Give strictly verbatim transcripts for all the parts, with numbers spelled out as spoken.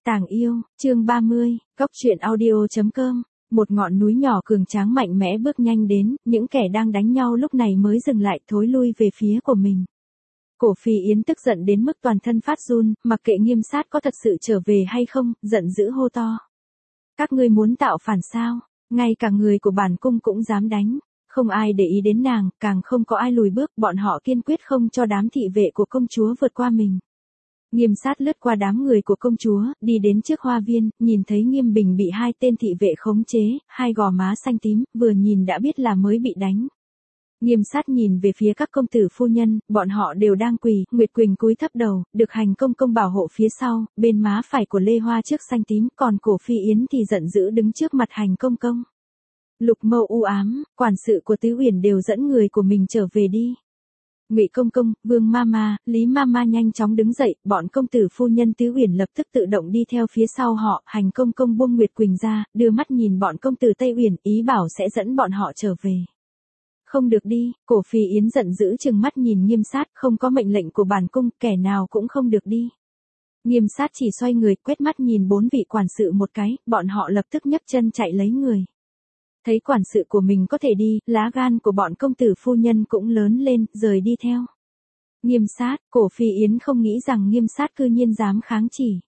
Tàng yêu, chương ba mươi, Cốc truyện audio chấm com. Một ngọn núi nhỏ cường tráng mạnh mẽ bước nhanh đến, những kẻ đang đánh nhau lúc này mới dừng lại thối lui về phía của mình. Cổ Phi Yến tức giận đến mức toàn thân phát run, mặc kệ Nghiêm Sát có thật sự trở về hay không, giận dữ hô to. Các ngươi muốn tạo phản sao? Ngay cả người của bản cung cũng dám đánh. Không ai để ý đến nàng, càng không có ai lùi bước, bọn họ kiên quyết không cho đám thị vệ của công chúa vượt qua mình. Nghiêm Sát lướt qua đám người của công chúa, đi đến trước hoa viên, nhìn thấy Nghiêm Bình bị hai tên thị vệ khống chế, hai gò má xanh tím, vừa nhìn đã biết là mới bị đánh. Nghiêm Sát nhìn về phía các công tử phu nhân, bọn họ đều đang quỳ, Nguyệt Quỳnh cúi thấp đầu, được Hành Công Công bảo hộ phía sau, bên má phải của Lê Hoa trước xanh tím, còn Cổ Phi Yến thì giận dữ đứng trước mặt Hành Công Công. Lục Mâu u ám, quản sự của Tứ Uyển đều dẫn người của mình trở về đi. Ngụy Công Công, Vương Mama, Lý Mama nhanh chóng đứng dậy, bọn công tử phu nhân Tứ Uyển lập tức tự động đi theo phía sau họ, Hành Công Công buông Nguyệt Quỳnh ra, đưa mắt nhìn bọn công tử Tây Uyển, ý bảo sẽ dẫn bọn họ trở về. Không được đi, Cổ Phi Yến giận dữ trừng mắt nhìn Nghiêm Sát, không có mệnh lệnh của bản cung, kẻ nào cũng không được đi. Nghiêm Sát chỉ xoay người, quét mắt nhìn bốn vị quản sự một cái, bọn họ lập tức nhấc chân chạy lấy người. Thấy quản sự của mình có thể đi, lá gan của bọn công tử phu nhân cũng lớn lên, rời đi theo. Nghiêm Sát, Cổ Phi Yến không nghĩ rằng Nghiêm Sát cư nhiên dám kháng chỉ.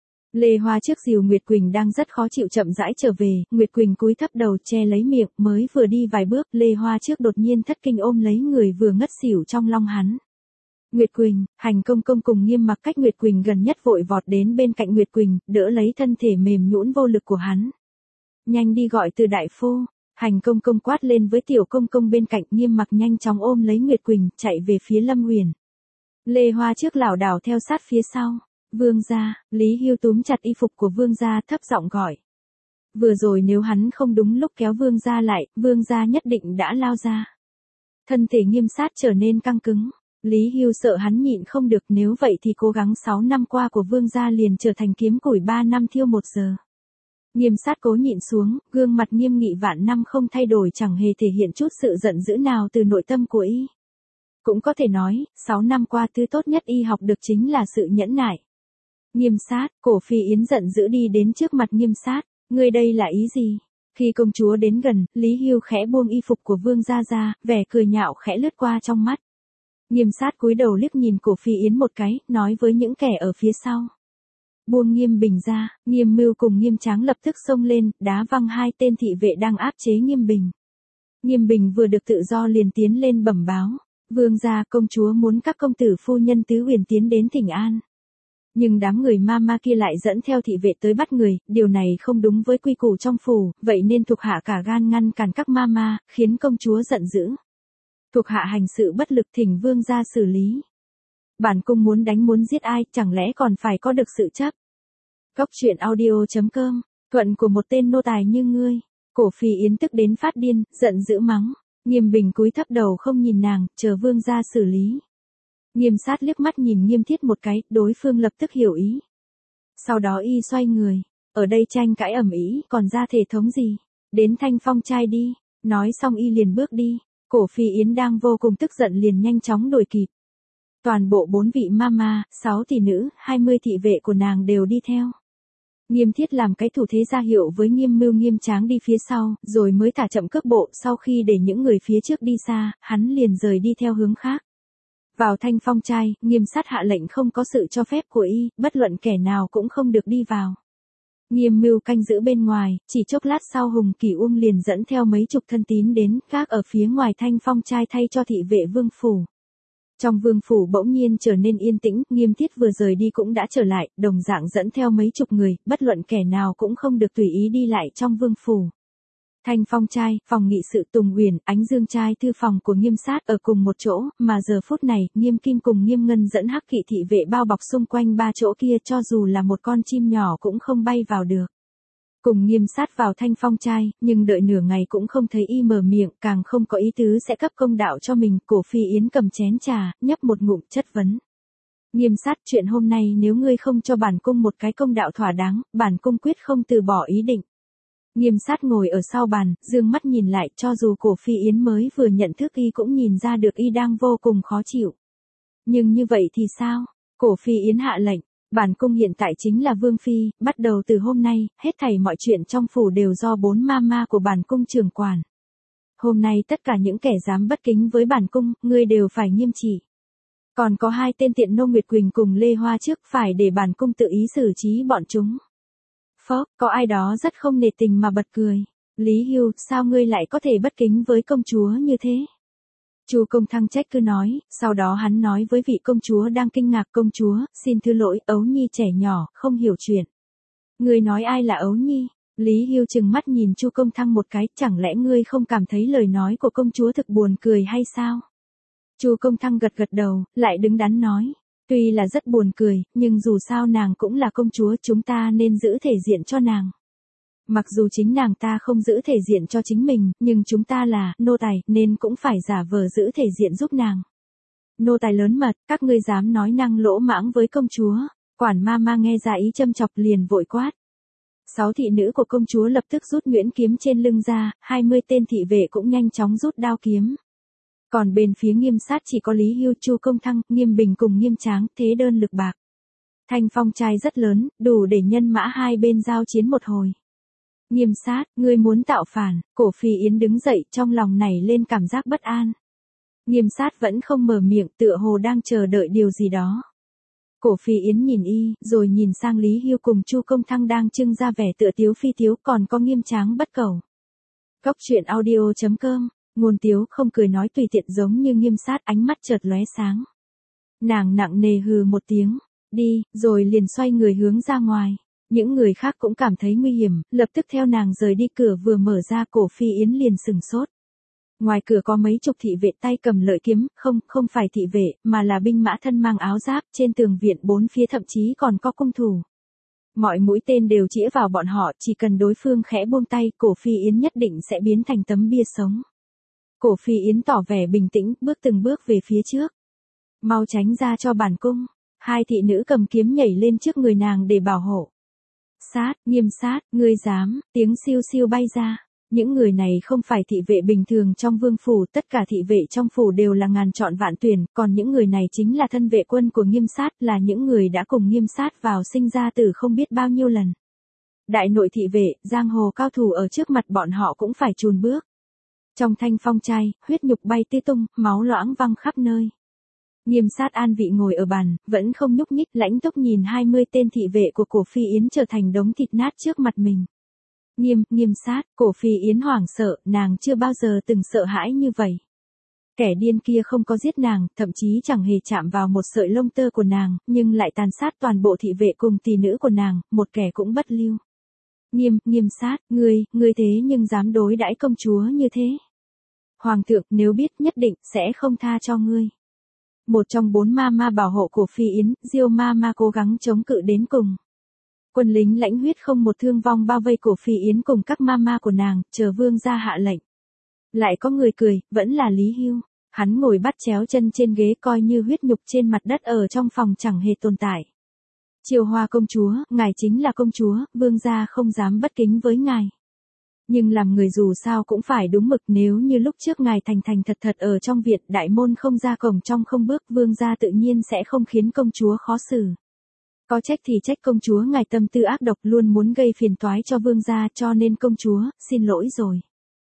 Lê Hoa trước dìu Nguyệt Quỳnh đang rất khó chịu chậm rãi trở về, Nguyệt Quỳnh cúi thấp đầu che lấy miệng, mới vừa đi vài bước, Lê Hoa trước đột nhiên thất kinh ôm lấy người vừa ngất xỉu trong lòng hắn. Nguyệt Quỳnh, Hành Công Công cùng Nghiêm Mặc cách Nguyệt Quỳnh gần nhất vội vọt đến bên cạnh Nguyệt Quỳnh, đỡ lấy thân thể mềm nhũn vô lực của hắn. Nhanh đi gọi từ đại phu. Hành Công Công quát lên với Tiểu Công Công bên cạnh, Nghiêm Mặc nhanh chóng ôm lấy Nguyệt Quỳnh, chạy về phía Lâm Uyển. Lê Hoa trước lảo đảo theo sát phía sau. Vương gia, Lý Hưu túm chặt y phục của Vương gia thấp giọng gọi. Vừa rồi nếu hắn không đúng lúc kéo Vương gia lại, Vương gia nhất định đã lao ra. Thân thể Nghiêm Sát trở nên căng cứng. Lý Hưu sợ hắn nhịn không được, nếu vậy thì cố gắng sáu năm qua của Vương gia liền trở thành kiếm củi ba năm thiêu một giờ. Nghiêm Sát cố nhịn xuống, gương mặt nghiêm nghị vạn năm không thay đổi, chẳng hề thể hiện chút sự giận dữ nào từ nội tâm của y. Cũng có thể nói, sáu năm qua thứ tốt nhất y học được chính là sự nhẫn nại. Nghiêm Sát, Cổ Phi Yến giận dữ đi đến trước mặt Nghiêm Sát, ngươi đây là ý gì? Khi công chúa đến gần, Lý Hưu khẽ buông y phục của Vương gia ra, vẻ cười nhạo khẽ lướt qua trong mắt. Nghiêm Sát cúi đầu liếc nhìn Cổ Phi Yến một cái, nói với những kẻ ở phía sau. Buông Nghiêm Bình ra, Nghiêm Mưu cùng Nghiêm Tráng lập tức xông lên, đá văng hai tên thị vệ đang áp chế Nghiêm Bình. Nghiêm Bình vừa được tự do liền tiến lên bẩm báo, Vương gia, công chúa muốn các công tử phu nhân Tứ Uyển tiến đến thỉnh an. Nhưng đám người ma ma kia lại dẫn theo thị vệ tới bắt người, điều này không đúng với quy củ trong phủ, vậy nên thuộc hạ cả gan ngăn cản các ma ma, khiến công chúa giận dữ. Thuộc hạ hành sự bất lực, thỉnh Vương gia xử lý. Bản cung muốn đánh muốn giết ai, chẳng lẽ còn phải có được sự chấp. Cốc truyện audio chấm com, thuận của một tên nô tài như ngươi. Cổ Phi Yến tức đến phát điên, giận dữ mắng. Nghiêm Bình cúi thấp đầu không nhìn nàng, chờ Vương gia xử lý. Nghiêm Sát liếc mắt nhìn Nghiêm Thiết một cái, đối phương lập tức hiểu ý. Sau đó y xoay người, ở đây tranh cãi ầm ĩ, còn ra thể thống gì? Đến Thanh Phong trai đi. Nói xong y liền bước đi. Cổ Phi Yến đang vô cùng tức giận liền nhanh chóng đuổi kịp. Toàn bộ bốn vị mama, sáu tỷ nữ, hai mươi thị vệ của nàng đều đi theo. Nghiêm Thiết làm cái thủ thế ra hiệu với Nghiêm Mưu Nghiêm Tráng đi phía sau, rồi mới thả chậm cước bộ, sau khi để những người phía trước đi xa, hắn liền rời đi theo hướng khác. Vào Thanh Phong trai, Nghiêm Sát hạ lệnh không có sự cho phép của y, bất luận kẻ nào cũng không được đi vào. Nghiêm Mưu canh giữ bên ngoài, chỉ chốc lát sau Hùng Kỳ Uông liền dẫn theo mấy chục thân tín đến, gác ở phía ngoài Thanh Phong trai thay cho thị vệ vương phủ. Trong vương phủ bỗng nhiên trở nên yên tĩnh, Nghiêm Thiết vừa rời đi cũng đã trở lại, đồng dạng dẫn theo mấy chục người, bất luận kẻ nào cũng không được tùy ý đi lại trong vương phủ. Thanh Phong trai, phòng nghị sự Tùng Uyển, Ánh Dương trai thư phòng của Nghiêm Sát ở cùng một chỗ, mà giờ phút này, Nghiêm Kim cùng Nghiêm Ngân dẫn hắc kỵ thị vệ bao bọc xung quanh ba chỗ kia, cho dù là một con chim nhỏ cũng không bay vào được. Cùng Nghiêm Sát vào Thanh Phong trai, nhưng đợi nửa ngày cũng không thấy y mở miệng, càng không có ý tứ sẽ cấp công đạo cho mình. Cổ Phi Yến cầm chén trà, nhấp một ngụm, chất vấn. Nghiêm Sát, chuyện hôm nay nếu ngươi không cho bản cung một cái công đạo thỏa đáng, bản cung quyết không từ bỏ ý định. Nghiêm Sát ngồi ở sau bàn, dương mắt nhìn lại, cho dù Cổ Phi Yến mới vừa nhận thức y cũng nhìn ra được y đang vô cùng khó chịu. Nhưng như vậy thì sao? Cổ Phi Yến hạ lệnh, Bản cung hiện tại chính là vương phi, bắt đầu từ hôm nay, hết thảy mọi chuyện trong phủ đều do bốn ma ma của bản cung trưởng quản. Hôm nay tất cả những kẻ dám bất kính với bản cung, ngươi đều phải nghiêm trị. Còn có hai tên tiện nô Nguyệt Quỳnh cùng Lê Hoa trước, phải để bản cung tự ý xử trí bọn chúng. Phó, có ai đó rất không nể tình mà bật cười. Lý Hưu, sao ngươi lại có thể bất kính với công chúa như thế? Chu Công Thăng trách cứ nói, sau đó hắn nói với vị công chúa đang kinh ngạc, công chúa, xin thứ lỗi, ấu nhi trẻ nhỏ, không hiểu chuyện. Ngươi nói ai là ấu nhi? Lý Hưu trừng mắt nhìn Chu Công Thăng một cái, chẳng lẽ ngươi không cảm thấy lời nói của công chúa thực buồn cười hay sao? Chu Công Thăng gật gật đầu, lại đứng đắn nói, tuy là rất buồn cười, nhưng dù sao nàng cũng là công chúa, chúng ta nên giữ thể diện cho nàng. Mặc dù chính nàng ta không giữ thể diện cho chính mình, nhưng chúng ta là nô tài nên cũng phải giả vờ giữ thể diện giúp nàng. Nô tài lớn mật, các ngươi dám nói năng lỗ mãng với công chúa. Quản ma ma nghe ra ý châm chọc liền vội quát. Sáu thị nữ của công chúa lập tức rút nhuyễn kiếm trên lưng ra, hai mươi tên thị vệ cũng nhanh chóng rút đao kiếm. Còn bên phía Nghiêm Sát chỉ có Lý Hưu, Chu Công Thăng, Nghiêm Bình cùng Nghiêm Tráng, thế đơn lực bạc. Thanh phong trai rất lớn, đủ để nhân mã hai bên giao chiến một hồi. Nghiêm Sát, ngươi muốn tạo phản? Cổ Phi Yến đứng dậy, trong lòng nảy lên cảm giác bất an. Nghiêm Sát vẫn không mở miệng, tựa hồ đang chờ đợi điều gì đó. Cổ Phi Yến nhìn y, rồi nhìn sang Lý Hưu cùng Chu Công Thăng đang trưng ra vẻ tựa tiếu phi tiếu, còn có Nghiêm Tráng bất cẩu. Cốc truyện audio chấm com, ngôn tiếu không cười nói tùy tiện giống như Nghiêm Sát, ánh mắt chợt lóe sáng. Nàng nặng nề hừ một tiếng, đi, rồi liền xoay người hướng ra ngoài. Những người khác cũng cảm thấy nguy hiểm, lập tức theo nàng rời đi. Cửa vừa mở ra, Cổ Phi Yến liền sừng sốt. Ngoài cửa có mấy chục thị vệ tay cầm lợi kiếm, không, không phải thị vệ, mà là binh mã thân mang áo giáp, trên tường viện bốn phía thậm chí còn có cung thủ. Mọi mũi tên đều chĩa vào bọn họ, chỉ cần đối phương khẽ buông tay, Cổ Phi Yến nhất định sẽ biến thành tấm bia sống. Cổ Phi Yến tỏ vẻ bình tĩnh, bước từng bước về phía trước. Mau tránh ra cho bản cung. Hai thị nữ cầm kiếm nhảy lên trước người nàng để bảo hộ. Sát, Nghiêm Sát, ngươi dám, tiếng siêu siêu bay ra. Những người này không phải thị vệ bình thường trong vương phủ, tất cả thị vệ trong phủ đều là ngàn chọn vạn tuyển, còn những người này chính là thân vệ quân của Nghiêm Sát, là những người đã cùng Nghiêm Sát vào sinh ra tử không biết bao nhiêu lần. Đại nội thị vệ, giang hồ cao thủ ở trước mặt bọn họ cũng phải chùn bước. Trong thanh phong trai, huyết nhục bay tứ tung, máu loãng văng khắp nơi. Nghiêm Sát an vị ngồi ở bàn, vẫn không nhúc nhích, lãnh túc nhìn hai mươi tên thị vệ của Cổ Phi Yến trở thành đống thịt nát trước mặt mình. Nghiêm, Nghiêm Sát, Cổ Phi Yến hoảng sợ, nàng chưa bao giờ từng sợ hãi như vậy. Kẻ điên kia không có giết nàng, thậm chí chẳng hề chạm vào một sợi lông tơ của nàng, nhưng lại tàn sát toàn bộ thị vệ cùng tỷ nữ của nàng, một kẻ cũng bất lưu. Nghiêm, Nghiêm Sát, ngươi, ngươi thế nhưng dám đối đãi công chúa như thế. Hoàng thượng nếu biết nhất định sẽ không tha cho ngươi. Một trong bốn ma ma bảo hộ của Phi Yến, Diêu ma ma cố gắng chống cự đến cùng. Quân lính lãnh huyết không một thương vong bao vây Cổ Phi Yến cùng các ma ma của nàng, chờ vương gia hạ lệnh. Lại có người cười, vẫn là Lý Hưu. Hắn ngồi bắt chéo chân trên ghế coi như huyết nhục trên mặt đất ở trong phòng chẳng hề tồn tại. Triều Hoa công chúa, ngài chính là công chúa, vương gia không dám bất kính với ngài. Nhưng làm người dù sao cũng phải đúng mực, nếu như lúc trước ngài thành thành thật thật ở trong viện, đại môn không ra cổng trong không bước, vương gia tự nhiên sẽ không khiến công chúa khó xử. Có trách thì trách công chúa ngài tâm tư ác độc, luôn muốn gây phiền toái cho vương gia, cho nên công chúa, xin lỗi rồi.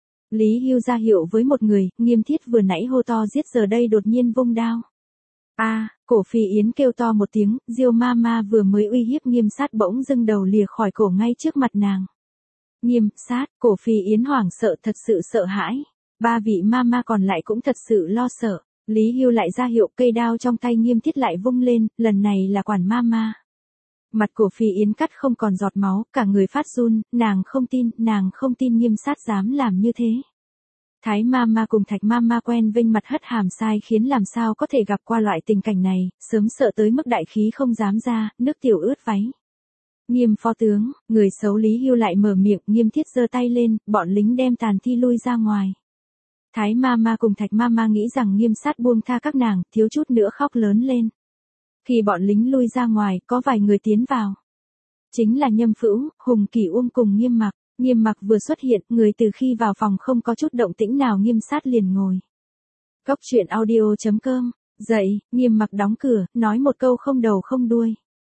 Lý Hưu ra hiệu với một người, Nghiêm Thiết vừa nãy hô to giết giờ đây đột nhiên vung đao. A, à, Cổ Phi Yến kêu to một tiếng, Diêu ma ma vừa mới uy hiếp Nghiêm Sát bỗng dưng đầu lìa khỏi cổ ngay trước mặt nàng. Nghiêm Sát, Cổ Phi Yến hoảng sợ, thật sự sợ hãi. Ba vị ma ma còn lại cũng thật sự lo sợ. Lý Hưu lại ra hiệu, cây đao trong tay Nghiêm Thiết lại vung lên, lần này là quản ma ma. Mặt Cổ Phi Yến cắt không còn giọt máu, cả người phát run, nàng không tin, nàng không tin Nghiêm Sát dám làm như thế. Thái ma ma cùng Thạch ma ma quen vênh mặt hất hàm sai, khiến làm sao có thể gặp qua loại tình cảnh này, sớm sợ tới mức đại khí không dám ra, nước tiểu ướt váy. Nghiêm phó tướng, người xấu Lý Hưu lại mở miệng, Nghiêm Thiết giơ tay lên, bọn lính đem tàn thi lui ra ngoài. Thái ma ma cùng Thạch ma ma nghĩ rằng Nghiêm Sát buông tha các nàng, thiếu chút nữa khóc lớn lên. Khi bọn lính lui ra ngoài, có vài người tiến vào. Chính là Nhâm Phữu, Hùng Kỷ Uông cùng Nghiêm Mặc. Nghiêm Mặc vừa xuất hiện, người từ khi vào phòng không có chút động tĩnh nào, Nghiêm Sát liền ngồi. Cốc truyện audio chấm com, dậy, Nghiêm Mặc đóng cửa, nói một câu không đầu không đuôi.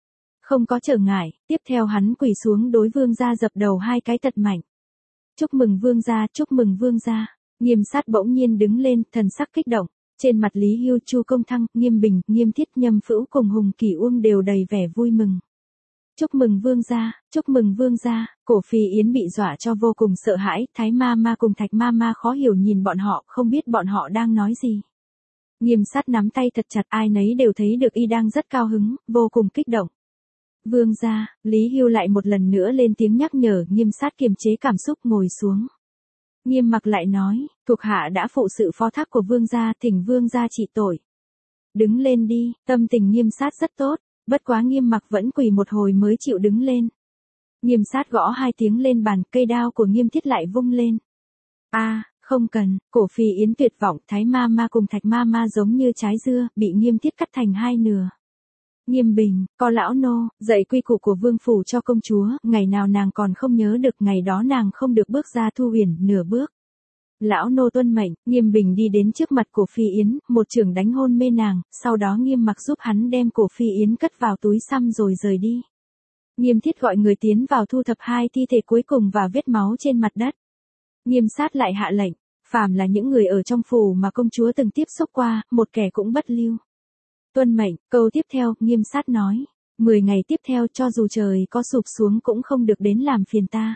Không có trở ngại, tiếp theo hắn quỳ xuống đối vương gia dập đầu hai cái thật mạnh. Chúc mừng vương gia, chúc mừng vương gia. Nghiêm Sát bỗng nhiên đứng lên, thần sắc kích động. Trên mặt Lý Hưu, Chu Công Thăng, Nghiêm Bình, Nghiêm Thiết, Nhâm Phữu cùng Hùng Kỳ Uông đều đầy vẻ vui mừng. Chúc mừng vương gia, chúc mừng vương gia. Cổ Phi Yến bị dọa cho vô cùng sợ hãi, Thái ma ma cùng Thạch ma ma khó hiểu nhìn bọn họ, không biết bọn họ đang nói gì. Nghiêm Sát nắm tay thật chặt, ai nấy đều thấy được y đang rất cao hứng, vô cùng kích động. Vương gia, Lý Hưu lại một lần nữa lên tiếng nhắc nhở, Nghiêm Sát kiềm chế cảm xúc ngồi xuống. Nghiêm Mặc lại nói, thuộc hạ đã phụ sự phó thác của vương gia, thỉnh vương gia trị tội. Đứng lên đi, tâm tình Nghiêm Sát rất tốt, bất quá Nghiêm Mặc vẫn quỳ một hồi mới chịu đứng lên. Nghiêm Sát gõ hai tiếng lên bàn, cây đao của Nghiêm Thiết lại vung lên. A, à, không cần, Cổ Phi Yến tuyệt vọng, Thái ma ma cùng Thạch ma ma giống như trái dưa, bị Nghiêm Thiết cắt thành hai nửa. Nghiêm Bình, có lão nô, dạy quy củ của vương phủ cho công chúa, ngày nào nàng còn không nhớ được, ngày đó nàng không được bước ra Thu Huyền nửa bước. Lão nô tuân mệnh, Nghiêm Bình đi đến trước mặt Cổ Phi Yến, một chưởng đánh hôn mê nàng, sau đó Nghiêm Mặc giúp hắn đem Cổ Phi Yến cất vào túi xăm rồi rời đi. Nghiêm Thiết gọi người tiến vào thu thập hai thi thể cuối cùng và vết máu trên mặt đất. Nghiêm Sát lại hạ lệnh, phàm là những người ở trong phủ mà công chúa từng tiếp xúc qua, một kẻ cũng bất lưu. Tuân mệnh, câu tiếp theo, Nghiêm Sát nói, mười ngày tiếp theo cho dù trời có sụp xuống cũng không được đến làm phiền ta.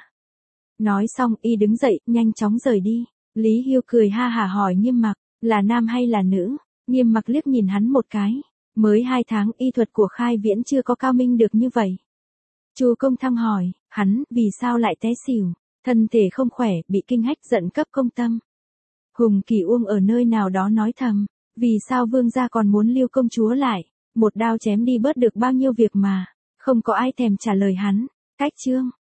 Nói xong y đứng dậy, nhanh chóng rời đi. Lý Hưu cười ha hả hỏi Nghiêm Mặc, là nam hay là nữ? Nghiêm Mặc liếc nhìn hắn một cái, mới hai tháng y thuật của Khai Viễn chưa có cao minh được như vậy. Chu Công Thăng hỏi, hắn, vì sao lại té xỉu, thân thể không khỏe, bị kinh hách giận cấp công tâm. Hùng Kỳ Uông ở nơi nào đó nói thầm, vì sao vương gia còn muốn lưu công chúa lại, một đao chém đi bớt được bao nhiêu việc mà, không có ai thèm trả lời hắn. Cách chương